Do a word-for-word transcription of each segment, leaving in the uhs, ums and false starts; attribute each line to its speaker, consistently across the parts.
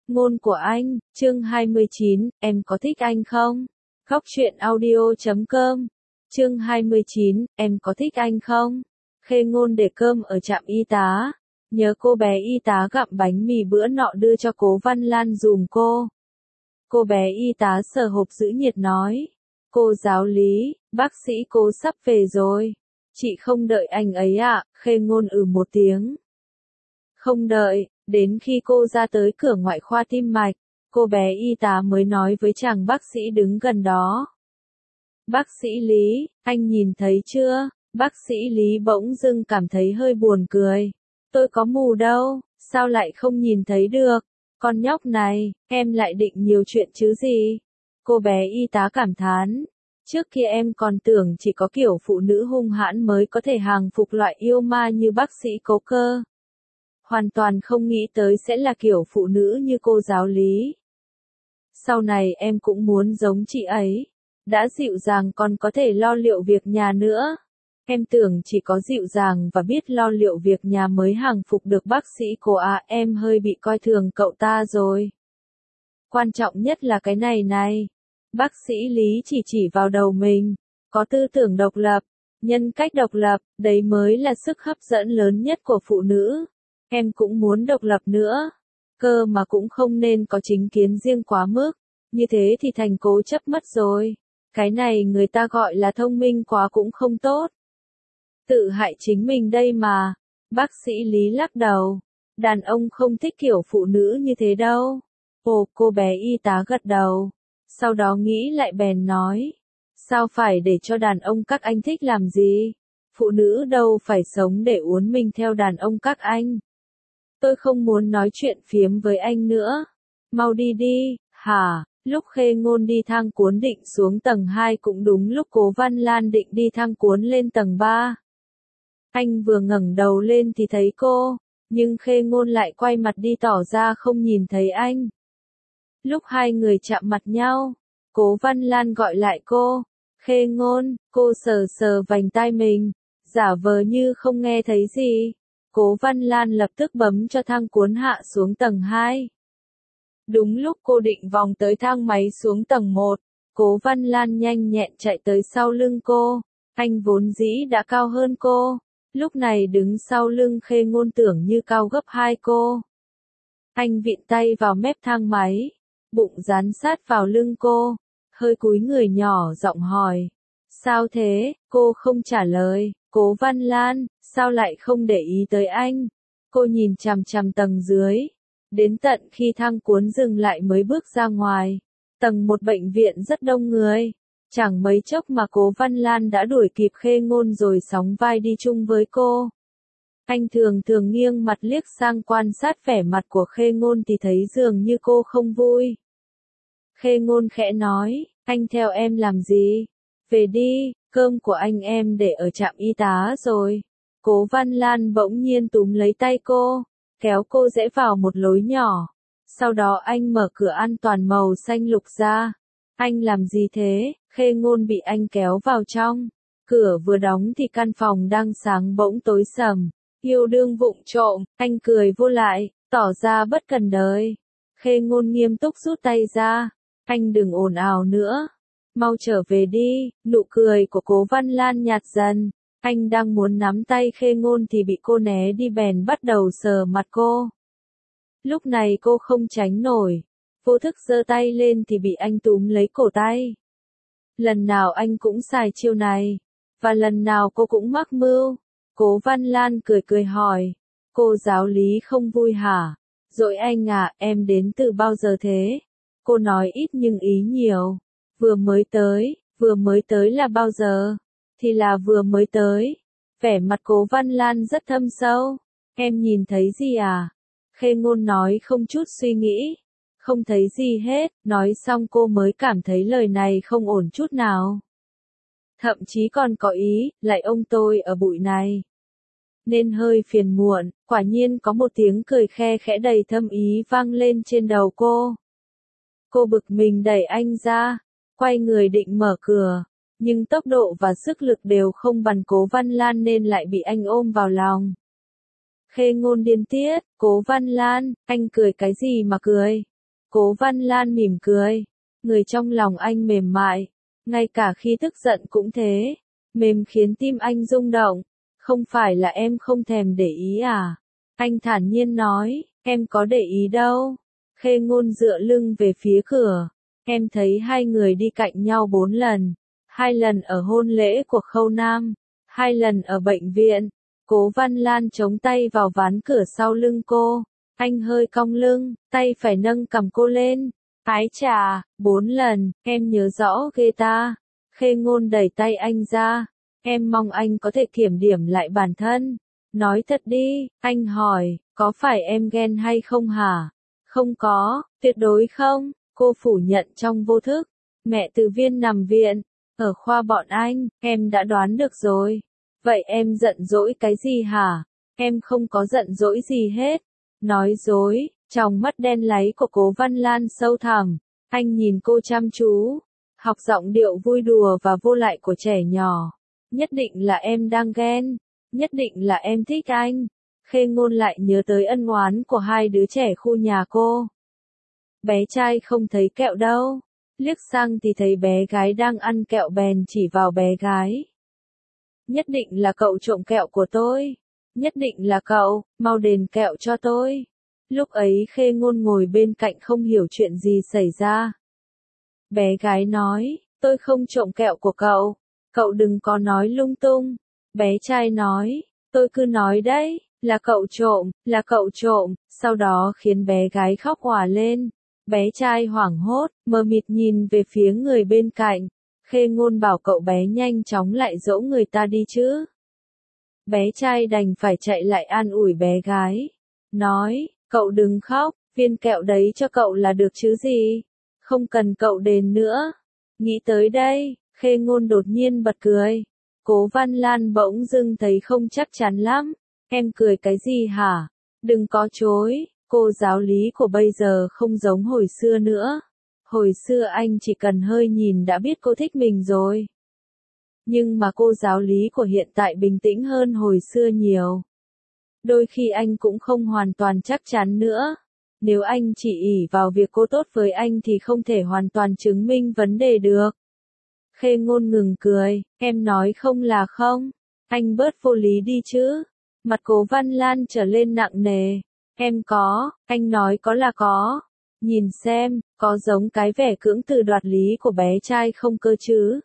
Speaker 1: Ngôn của anh, chương hai mươi chín, em có thích anh không? Góc truyện audio chấm com. Chương hai mươi chín, em có thích anh không? Khê Ngôn để cơm ở trạm y tá. Nhớ cô bé y tá gặm bánh mì bữa nọ đưa cho Cố Văn Lan dùm cô. Cô bé y tá sờ hộp giữ nhiệt nói. Cô giáo lý, bác sĩ Cố sắp về rồi. Chị không đợi anh ấy ạ, à? Khê Ngôn ừ một tiếng. Không đợi, đến khi cô ra tới cửa ngoại khoa tim mạch, cô bé y tá mới nói với chàng bác sĩ đứng gần đó. Bác sĩ Lý, anh nhìn thấy chưa? Bác sĩ Lý bỗng dưng cảm thấy hơi buồn cười. Tôi có mù đâu, sao lại không nhìn thấy được? Con nhóc này, em lại định nhiều chuyện chứ gì? Cô bé y tá cảm thán. Trước kia em còn tưởng chỉ có kiểu phụ nữ hung hãn mới có thể hàng phục loại yêu ma như bác sĩ Cố cơ. Hoàn toàn không nghĩ tới sẽ là kiểu phụ nữ như cô giáo lý. Sau này em cũng muốn giống chị ấy. Đã dịu dàng còn có thể lo liệu việc nhà nữa. Em tưởng chỉ có dịu dàng và biết lo liệu việc nhà mới hàng phục được bác sĩ Cố à, em hơi bị coi thường cậu ta rồi. Quan trọng nhất là cái này này. Bác sĩ Lý chỉ chỉ vào đầu mình. Có tư tưởng độc lập, nhân cách độc lập, đấy mới là sức hấp dẫn lớn nhất của phụ nữ. Em cũng muốn độc lập nữa. Cơ mà cũng không nên có chính kiến riêng quá mức. Như thế thì thành cố chấp mất rồi. Cái này người ta gọi là thông minh quá cũng không tốt. Tự hại chính mình đây mà. Bác sĩ Lý lắc đầu. Đàn ông không thích kiểu phụ nữ như thế đâu. Ồ, cô bé y tá gật đầu. Sau đó nghĩ lại bèn nói. Sao phải để cho đàn ông các anh thích làm gì? Phụ nữ đâu phải sống để uốn mình theo đàn ông các anh. Tôi không muốn nói chuyện phiếm với anh nữa. Mau đi đi, hả? Lúc Khê Ngôn đi thang cuốn định xuống tầng hai cũng đúng lúc Cố Văn Lan định đi thang cuốn lên tầng ba. Anh vừa ngẩng đầu lên thì thấy cô, nhưng Khê Ngôn lại quay mặt đi tỏ ra không nhìn thấy anh. Lúc hai người chạm mặt nhau, Cố Văn Lan gọi lại cô. Khê Ngôn, cô sờ sờ vành tai mình, giả vờ như không nghe thấy gì. Cố Văn Lan lập tức bấm cho thang cuốn hạ xuống tầng hai. Đúng lúc cô định vòng tới thang máy xuống tầng một, Cố Văn Lan nhanh nhẹn chạy tới sau lưng cô. Anh vốn dĩ đã cao hơn cô, lúc này đứng sau lưng Khê Ngôn tưởng như cao gấp hai cô. Anh vịn tay vào mép thang máy, bụng dán sát vào lưng cô, hơi cúi người nhỏ giọng hỏi. Sao thế? Cô không trả lời. Cố Văn Lan, sao lại không để ý tới anh? Cô nhìn chằm chằm tầng dưới. Đến tận khi thang cuốn dừng lại mới bước ra ngoài. Tầng một bệnh viện rất đông người. Chẳng mấy chốc mà Cố Văn Lan đã đuổi kịp Khê Ngôn rồi sóng vai đi chung với cô. Anh thường thường nghiêng mặt liếc sang quan sát vẻ mặt của Khê Ngôn thì thấy dường như cô không vui. Khê Ngôn khẽ nói, anh theo em làm gì? Về đi, cơm của anh em để ở trạm y tá rồi. Cố Văn Lan bỗng nhiên túm lấy tay cô, kéo cô rẽ vào một lối nhỏ. Sau đó anh mở cửa an toàn màu xanh lục ra. Anh làm gì thế? Khê Ngôn bị anh kéo vào trong. Cửa vừa đóng thì căn phòng đang sáng bỗng tối sầm. Yêu đương vụng trộm, anh cười vô lại, tỏ ra bất cần đời. Khê Ngôn nghiêm túc rút tay ra. Anh đừng ồn ào nữa. Mau trở về đi. Nụ cười của Cố Văn Lan nhạt dần. Anh đang muốn nắm tay Khê Ngôn thì bị cô né đi bèn bắt đầu sờ mặt cô. Lúc này cô không tránh nổi. Vô thức giơ tay lên thì bị anh túm lấy cổ tay. Lần nào anh cũng xài chiêu này. Và lần nào cô cũng mắc mưu. Cố Văn Lan cười cười hỏi. Cô giáo lý không vui hả? Dỗi anh à, em đến từ bao giờ thế? Cô nói ít nhưng ý nhiều. Vừa mới tới, vừa mới tới là bao giờ? Thì là vừa mới tới. Vẻ mặt Cố Văn Lan rất thâm sâu. Em nhìn thấy gì à? Khê Ngôn nói không chút suy nghĩ. Không thấy gì hết, nói xong cô mới cảm thấy lời này không ổn chút nào. Thậm chí còn có ý, lại ông tôi ở bụi này. Nên hơi phiền muộn, quả nhiên có một tiếng cười khe khẽ đầy thâm ý vang lên trên đầu cô. Cô bực mình đẩy anh ra, quay người định mở cửa, nhưng tốc độ và sức lực đều không bằng Cố Văn Lan nên lại bị anh ôm vào lòng. Khê Ngôn điên tiết, Cố Văn Lan, anh cười cái gì mà cười? Cố Văn Lan mỉm cười. Người trong lòng anh mềm mại. Ngay cả khi tức giận cũng thế. Mềm khiến tim anh rung động. Không phải là em không thèm để ý à? Anh thản nhiên nói, em có để ý đâu. Khê Ngôn dựa lưng về phía cửa. Em thấy hai người đi cạnh nhau bốn lần. Hai lần ở hôn lễ của Khâu Nam. Hai lần ở bệnh viện. Cố Văn Lan chống tay vào ván cửa sau lưng cô. Anh hơi cong lưng, tay phải nâng cầm cô lên. Ái chà, bốn lần, em nhớ rõ ghê ta. Khê Ngôn đẩy tay anh ra. Em mong anh có thể kiểm điểm lại bản thân. Nói thật đi, anh hỏi, có phải em ghen hay không hả? Không có, tuyệt đối không, cô phủ nhận trong vô thức. Mẹ Từ Viên nằm viện, ở khoa bọn anh, em đã đoán được rồi. Vậy em giận dỗi cái gì hả? Em không có giận dỗi gì hết. Nói dối, trong mắt đen láy của Cố Văn Lan sâu thẳm. Anh nhìn cô chăm chú, học giọng điệu vui đùa và vô lại của trẻ nhỏ. Nhất định là em đang ghen. Nhất định là em thích anh. Khê Ngôn lại nhớ tới ân oán của hai đứa trẻ khu nhà cô. Bé trai không thấy kẹo đâu. Liếc sang thì thấy bé gái đang ăn kẹo bèn chỉ vào bé gái. Nhất định là cậu trộm kẹo của tôi. Nhất định là cậu, mau đền kẹo cho tôi. Lúc ấy Khê Ngôn ngồi bên cạnh không hiểu chuyện gì xảy ra. Bé gái nói, tôi không trộm kẹo của cậu. Cậu đừng có nói lung tung. Bé trai nói, tôi cứ nói đấy, là cậu trộm, là cậu trộm, sau đó khiến bé gái khóc òa lên. Bé trai hoảng hốt, mờ mịt nhìn về phía người bên cạnh. Khê Ngôn bảo cậu bé nhanh chóng lại dỗ người ta đi chứ. Bé trai đành phải chạy lại an ủi bé gái. Nói, cậu đừng khóc, viên kẹo đấy cho cậu là được chứ gì. Không cần cậu đền nữa. Nghĩ tới đây, Khê Ngôn đột nhiên bật cười. Cố Văn Lan bỗng dưng thấy không chắc chắn lắm. Em cười cái gì hả? Đừng có chối, cô giáo lý của bây giờ không giống hồi xưa nữa. Hồi xưa anh chỉ cần hơi nhìn đã biết cô thích mình rồi. Nhưng mà cô giáo lý của hiện tại bình tĩnh hơn hồi xưa nhiều. Đôi khi anh cũng không hoàn toàn chắc chắn nữa. Nếu anh chỉ ỷ vào việc cô tốt với anh thì không thể hoàn toàn chứng minh vấn đề được. Khê Ngôn ngừng cười, em nói không là không. Anh bớt vô lý đi chứ. Mặt Cố Văn Lan trở lên nặng nề. Em có, anh nói có là có. Nhìn xem, có giống cái vẻ cưỡng từ đoạt lý của bé trai không cơ chứ.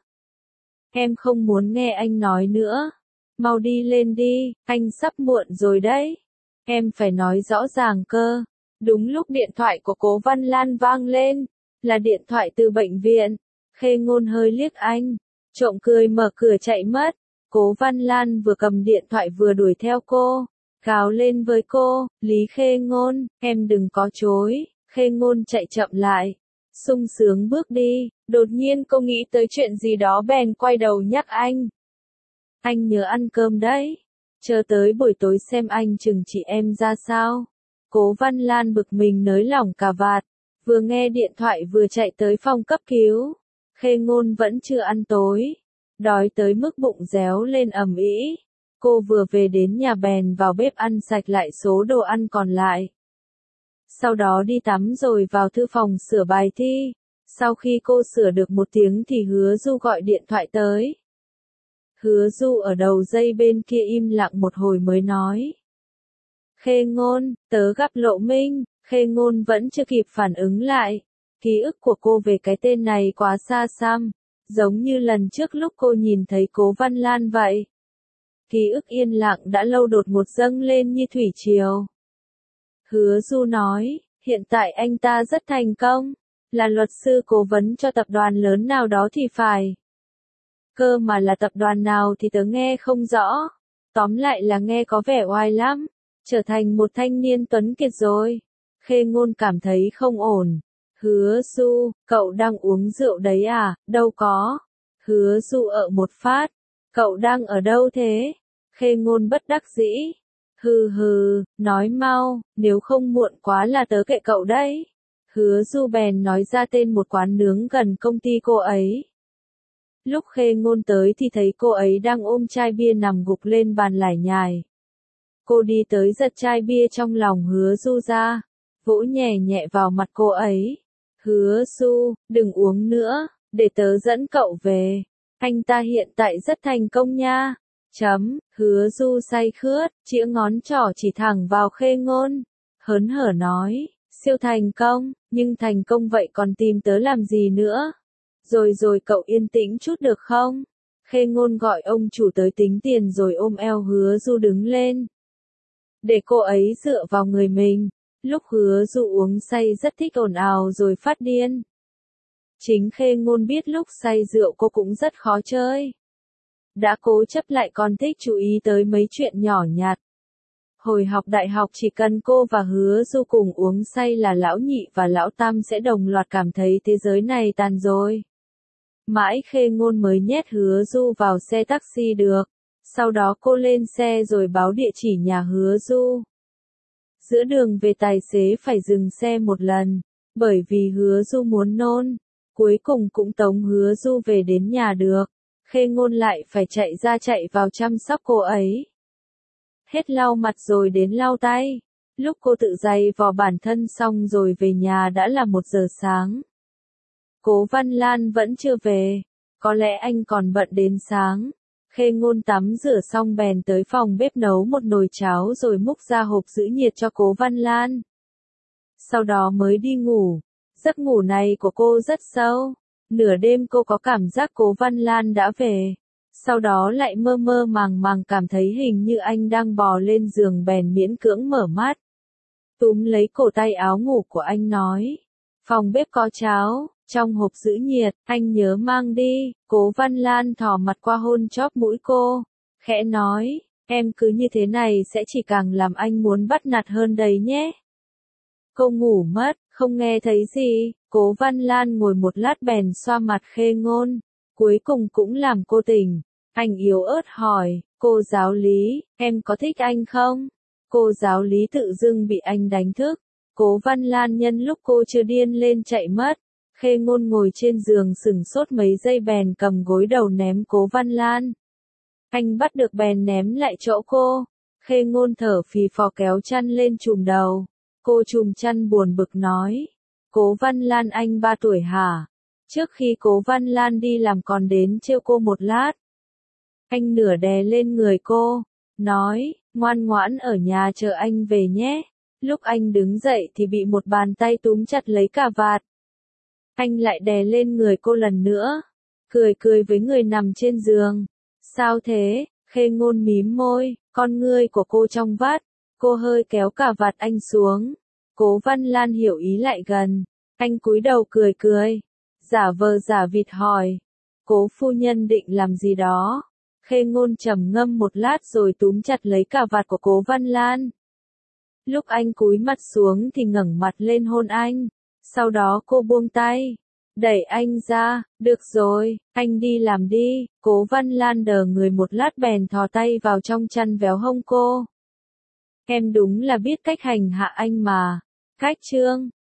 Speaker 1: Em không muốn nghe anh nói nữa. Mau đi lên đi, anh sắp muộn rồi đấy. Em phải nói rõ ràng cơ. Đúng lúc điện thoại của Cố Văn Lan vang lên. Là điện thoại từ bệnh viện. Khê Ngôn hơi liếc anh. Trộm cười mở cửa chạy mất. Cố Văn Lan vừa cầm điện thoại vừa đuổi theo cô. Gào lên với cô, Lý Khê Ngôn, em đừng có chối. Khê Ngôn chạy chậm lại. Sung sướng bước đi. Đột nhiên cô nghĩ tới chuyện gì đó bèn quay đầu nhắc anh. Anh nhớ ăn cơm đấy. Chờ tới buổi tối xem anh trừng trị em ra sao. Cố Văn Lan bực mình nới lỏng cà vạt. Vừa nghe điện thoại vừa chạy tới phòng cấp cứu. Khê Ngôn vẫn chưa ăn tối. Đói tới mức bụng réo lên ầm ĩ. Cô vừa về đến nhà bèn vào bếp ăn sạch lại số đồ ăn còn lại. Sau đó đi tắm rồi vào thư phòng sửa bài thi. Sau khi cô sửa được một tiếng thì Hứa Du gọi điện thoại tới. Hứa Du ở đầu dây bên kia im lặng một hồi mới nói. Khê Ngôn, tớ gặp Lộ Minh. Khê Ngôn vẫn chưa kịp phản ứng lại. Ký ức của cô về cái tên này quá xa xăm. Giống như lần trước lúc cô nhìn thấy Cố Văn Lan vậy. Ký ức yên lặng đã lâu đột ngột dâng lên như thủy triều. Hứa Du nói, hiện tại anh ta rất thành công, là luật sư cố vấn cho tập đoàn lớn nào đó thì phải. Cơ mà là tập đoàn nào thì tớ nghe không rõ. Tóm lại là nghe có vẻ oai lắm, trở thành một thanh niên tuấn kiệt rồi. Khê Ngôn cảm thấy không ổn. Hứa Du, cậu đang uống rượu đấy à? Đâu có. Hứa Du ợ một phát. Cậu đang ở đâu thế? Khê Ngôn bất đắc dĩ. Hừ hừ, nói mau, nếu không muộn quá là tớ kệ cậu đấy. Hứa Du bèn nói ra tên một quán nướng gần công ty cô ấy. Lúc Khê Ngôn tới thì thấy cô ấy đang ôm chai bia nằm gục lên bàn lải nhải. Cô đi tới giật chai bia trong lòng Hứa Du ra, vỗ nhẹ nhẹ vào mặt cô ấy. Hứa Du, đừng uống nữa, để tớ dẫn cậu về. Anh ta hiện tại rất thành công nha. Chấm, Hứa Du say khướt, chĩa ngón trỏ chỉ thẳng vào Khê Ngôn. Hớn hở nói, siêu thành công, nhưng thành công vậy còn tìm tớ làm gì nữa? Rồi rồi cậu yên tĩnh chút được không? Khê Ngôn gọi ông chủ tới tính tiền rồi ôm eo Hứa Du đứng lên. Để cô ấy dựa vào người mình. Lúc Hứa Du uống say rất thích ồn ào rồi phát điên. Chính Khê Ngôn biết lúc say rượu cô cũng rất khó chơi. Đã cố chấp lại còn thích chú ý tới mấy chuyện nhỏ nhặt. Hồi học đại học chỉ cần cô và Hứa Du cùng uống say là lão nhị và lão tam sẽ đồng loạt cảm thấy thế giới này tàn rồi. Mãi Khê Ngôn mới nhét Hứa Du vào xe taxi được. Sau đó cô lên xe rồi báo địa chỉ nhà Hứa Du. Giữa đường về tài xế phải dừng xe một lần, bởi vì Hứa Du muốn nôn. Cuối cùng cũng tống Hứa Du về đến nhà được. Khê Ngôn lại phải chạy ra chạy vào chăm sóc cô ấy. Hết lau mặt rồi đến lau tay. Lúc cô tự giày vò bản thân xong rồi về nhà đã là một giờ sáng. Cố Văn Lan vẫn chưa về. Có lẽ anh còn bận đến sáng. Khê Ngôn tắm rửa xong bèn tới phòng bếp nấu một nồi cháo rồi múc ra hộp giữ nhiệt cho Cố Văn Lan. Sau đó mới đi ngủ. Giấc ngủ này của cô rất sâu. Nửa đêm cô có cảm giác Cố Văn Lan đã về. Sau đó lại mơ mơ màng màng cảm thấy hình như anh đang bò lên giường bèn miễn cưỡng mở mắt. Túm lấy cổ tay áo ngủ của anh nói. Phòng bếp có cháo, trong hộp giữ nhiệt, anh nhớ mang đi. Cố Văn Lan thò mặt qua hôn chóp mũi cô. Khẽ nói, em cứ như thế này sẽ chỉ càng làm anh muốn bắt nạt hơn đấy nhé. Cô ngủ mất, không nghe thấy gì. Cố Văn Lan ngồi một lát bèn xoa mặt Khê Ngôn. Cuối cùng cũng làm cô tỉnh. Anh yếu ớt hỏi, cô giáo lý, em có thích anh không? Cô giáo lý tự dưng bị anh đánh thức. Cố Văn Lan nhân lúc cô chưa điên lên chạy mất. Khê Ngôn ngồi trên giường sửng sốt mấy giây bèn cầm gối đầu ném Cố Văn Lan. Anh bắt được bèn ném lại chỗ cô. Khê Ngôn thở phì phò kéo chăn lên trùm đầu. Cô trùm chăn buồn bực nói. Cố Văn Lan anh ba tuổi hả? Trước khi Cố Văn Lan đi làm còn đến trêu cô một lát. Anh nửa đè lên người cô. Nói, ngoan ngoãn ở nhà chờ anh về nhé. Lúc anh đứng dậy thì bị một bàn tay túm chặt lấy cà vạt. Anh lại đè lên người cô lần nữa. Cười cười với người nằm trên giường. Sao thế? Khê Ngôn mím môi, con ngươi của cô trong vắt. Cô hơi kéo cà vạt anh xuống. Cố Văn Lan hiểu ý lại gần. Anh cúi đầu cười cười. Giả vờ giả vịt hỏi. Cố phu nhân định làm gì đó? Khê Ngôn trầm ngâm một lát rồi túm chặt lấy cà vạt của Cố Văn Lan. Lúc anh cúi mặt xuống thì ngẩng mặt lên hôn anh. Sau đó cô buông tay. Đẩy anh ra. Được rồi, anh đi làm đi. Cố Văn Lan đờ người một lát bèn thò tay vào trong chăn véo hông cô. Em đúng là biết cách hành hạ anh mà. Cách chương